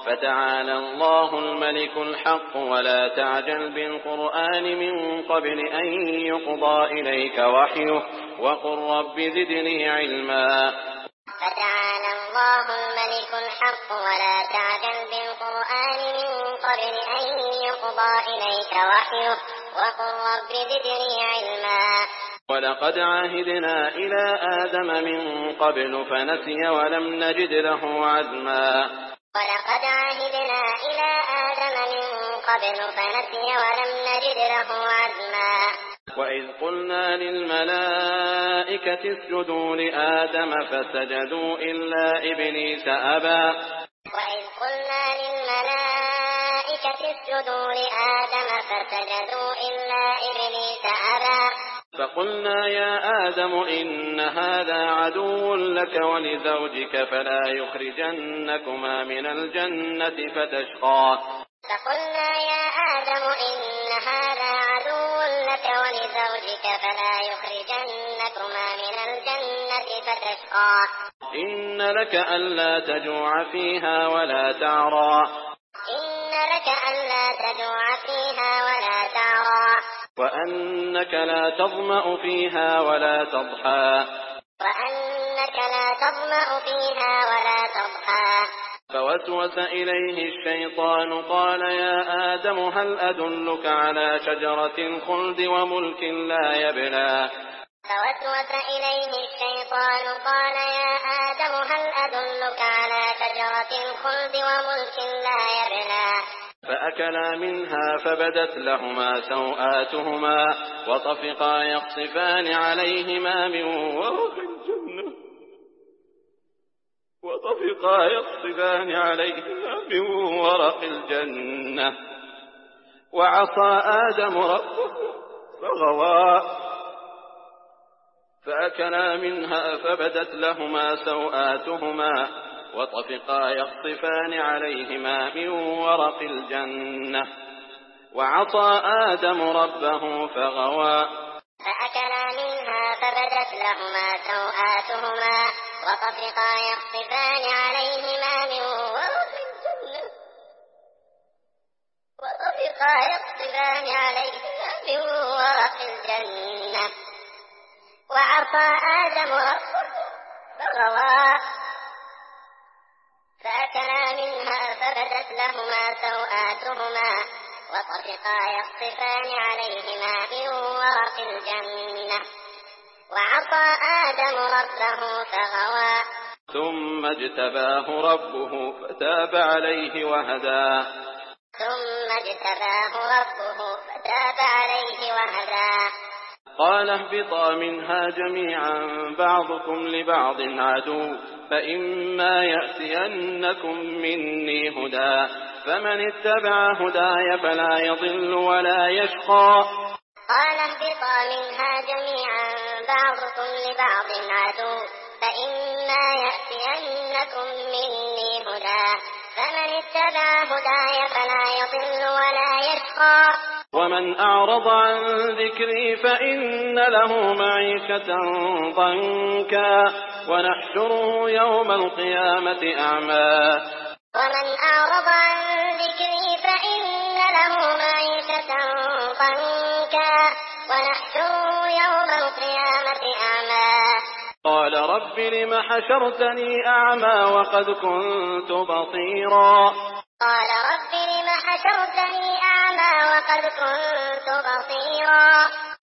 فتعالى الله الملك الحق ولا تعجل بالقرآن من قبل أن يقضى إليك وحيه وقل رب زدني علما. فتعالى الله الملك الحق ولا تعجل بالقرآن من قبل أن يقضى إليك وحيه وقل رب زدني علما. ولقد عاهدنا إلى آدم من قبل فنسي ولم نجد له عزما. ولقد عاهدنا إلى آدم من قبل فنسي ولم نجد له عزما. وإذ قلنا للملائكة اسجدوا لآدم فسجدوا إلا إبليس أبى. وإذ قلنا للملائكة اسجدوا لآدم فسجدوا إلا إبليس أبى. فقلنا يا آدم إن هذا عدو لك ولزوجك فلا يخرجنكما من الجنة فتشقى. فقلنا يا آدم إن هذا عدو لك ولزوجك فلا يخرجنكما من الجنة فتشقى. إن لك ألا تجوع فيها ولا تعرى. إن لك ألا تجوع فيها ولا تعرى. وأنك لا تظمأ فيها ولا تضحى. وأنك لا تظمأ فيها ولا تضحى. فوسوس إليه الشيطان قال يا آدم هل أدلك على شجرة الخلد وملك لا يبلى. فوسوس إليه الشيطان قال يا آدم هل أدلك على شجرة الخلد وملك لا يبلى. فأكلا منها فبدت لهما سوآتهما وطفقا يخصفان عليهما من ورق الجنة. وطفقا يخصفان عليهما من ورق الجنة وعصى آدم ربه فغوى. فأكلا منها فبدت لهما سوآتهما وطفقا يخصفان عليهما من ورق الجنة وعصى آدم ربه فغوى. فأكلا منها فبدت لهما سوآتهما وطفقا يخصفان عليهما من ورق الجنة وعصى آدم ربه فغوى. فأكلا منها فبدت لهما سوآتهما وطفقا يخصفان عليهما من ورق الجنة وعصى آدم ربه فغوى. ثم اجتباه ربه فتاب عليه وهدى. قال اهبطا منها جميعا بعضكم لبعض عدو فإما يأتينكم مني هدى فمن اتبع هداي فلا يضل ولا يشقى. قال اهبطا منها جميعا بعضكم لبعض عدو فإما يأتينكم مني هدى فمن اتبع هداي فلا يضل ولا يشقى. ومن أعرض عن ذكري فإن له معيشة ضنكا ونحشره يوم القيامة أعمى. ومن أعرض عن ذكري فإن له معيشة ضنكا ونحشره يوم القيامة أعمى. قال رب لم حشرتني أعمى وقد كنت بصيرا. قال رب لم حشرتني أعمى وقد كنت بصيرا.